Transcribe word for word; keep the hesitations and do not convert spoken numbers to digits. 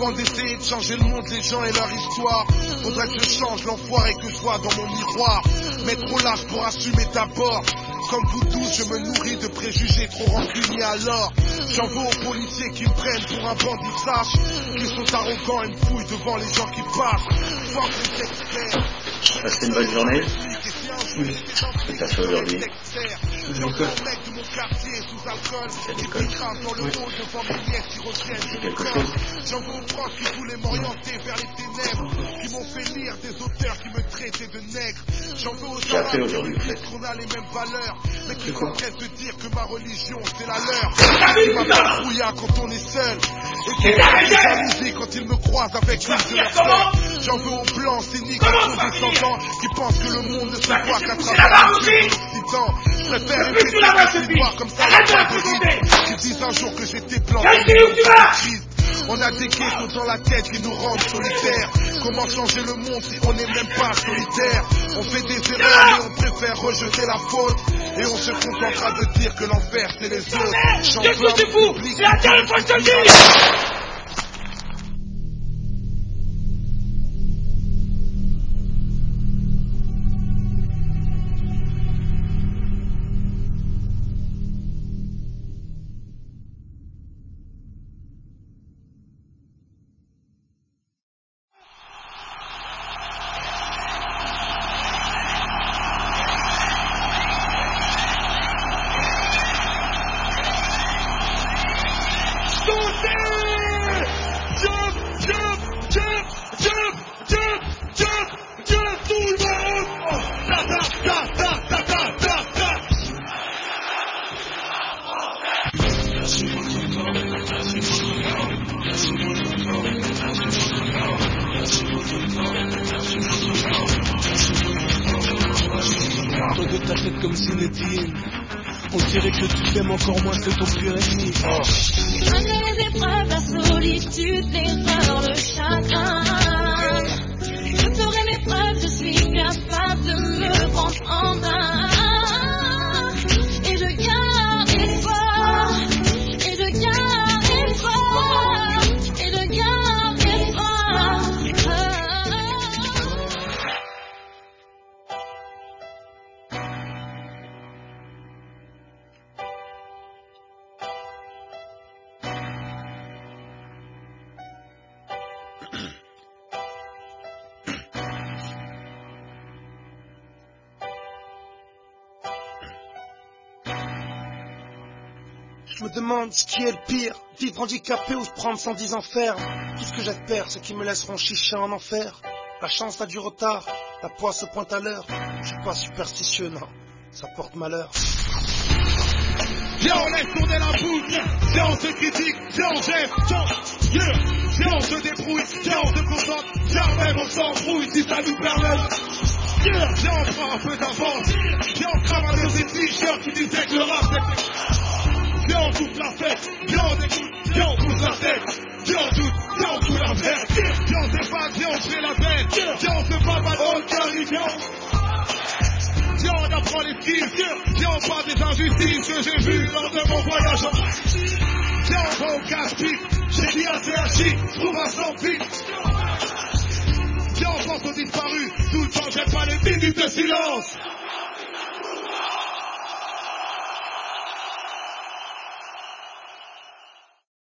Avant d'essayer de changer le monde, les gens et leur histoire, faudrait que je change l'enfoiré que je vois dans mon miroir. Mais trop large pour assumer ta porte. Comme vous tous, je me nourris de préjugés trop rancuniers alors. J'en veux aux policiers qui me prennent pour un bandit sache qu'ils sont arrogants et me fouillent devant les gens qui passent. Fuck les experts. Passez une bonne journée. Oui. C'est ça fait aujourd'hui. Je C'est l'école. Oui. C'est quelque chose. J'en veux aux profs qui voulaient m'orienter vers les ténèbres, qui m'ont fait lire des auteurs qui me traitaient de nègre. J'en veux aux J'ai appris gens aujourd'hui, qui en fait. disent qu'on a les mêmes valeurs, mais qui C'est quoi? s'empressent de dire que ma religion c'est la leur. Qui m'appellent brouillard quand on est seul, et qui font des jalousies quand ils me croisent avec une de leurs sœurs. J'en veux aux blancs cyniques et condescendants qui pensent que le monde ne se voit qu'à travers les yeux de l'Occident. Je préfère répéter mes histoires comme ça la fin de rythme, qui disent un jour que j'étais blanc comme Christ. On a des ghettos dans la tête qui nous rendent solitaires. Comment changer le monde si on n'est même pas solitaire? On fait des erreurs mais on préfère rejeter la faute, et on se contentera de dire que l'enfer c'est les autres. J'en veux à mon public. C'est la dernière fois que je te le dis. Toi de ta tête comme Zinedine, on dirait que tu t'aimes encore moins que ton pire ennemi. Oh. Malgré les épreuves, la solitude, l'erreur, le chagrin, je ferai mes preuves, je suis capable de me prendre en main. Et je garde espoir, et je garde espoir, et je garde espoir. Je me demande ce qui est le pire, vivre handicapé ou se prendre cent dix ans ferme. Tout ce que j'espère, c'est qu'ils me laisseront chicher en enfer. La chance a du retard, la poisse se pointe à l'heure. Je suis pas superstitieux, non, ça porte malheur. Viens, on laisse tourner la boucle. Viens, on se critique. Viens, on jette. Viens, viens, on se débrouille. Viens, on se concentre. Viens, même on s'embrouille si ça nous permet. Viens, viens, on prend un peu d'avance. Viens, on crame un de ces t-shirts qui disaient que le rap c'était... Viens, on coupe la fête. Viens, on écoute. Viens, on pousse la tête. Viens, on doute. Viens, on fout la verte. Viens, on s'épate. Viens, on fait la bête. Viens, on se bat pas dans le carré. Viens, Viens, on apprend les skills. Viens, on parle des injustices que j'ai vues lors de mon voyage. Viens, on va au casse-pique. J'ai dit à C H I, trouve un sans pique. Viens, on pense aux disparus. Tout le temps, j'aime pas les minutes de silence.